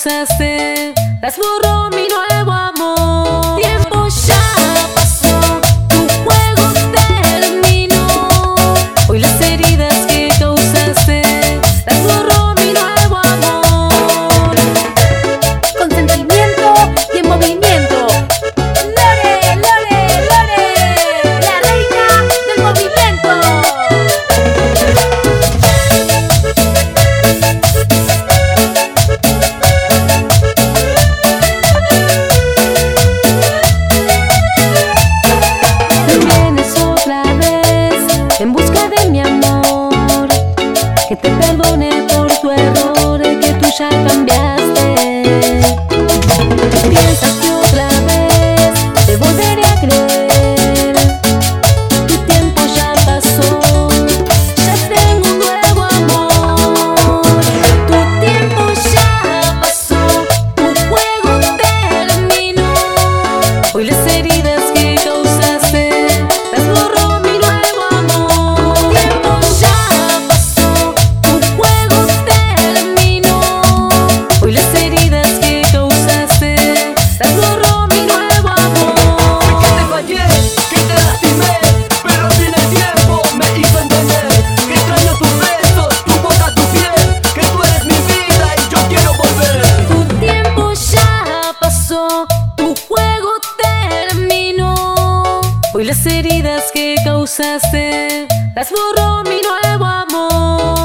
causaste las borró mi nuevo amor. Tiempo ya pasó, tu juego terminó. Hoy las heridas que causaste las borró mi nuevo amor. Consentimiento y en movimiento. Lore, Lore, Lore, la reina del movimiento. En busca de mi amor, que te perdone por tu error, que tú ya cambiaste. Piensas que otra vez te volveré a creer. Tu tiempo ya pasó, ya tengo un nuevo amor. Tu tiempo ya pasó, tu juego terminó. Hoy las heridas que causaste las borró mi nuevo amor. Tiempo ya pasó, tu juego terminó. Hoy las heridas que causaste las borró mi nuevo amor. Que te fallé, que te lastimé, pero al fin el tiempo me hizo entender que extraño tus besos, tu boca, tu piel, que tú eres mi vida y yo quiero volver. Tu tiempo ya pasó, tu juego terminó. Hoy las heridas que causaste las borró mi nuevo amor.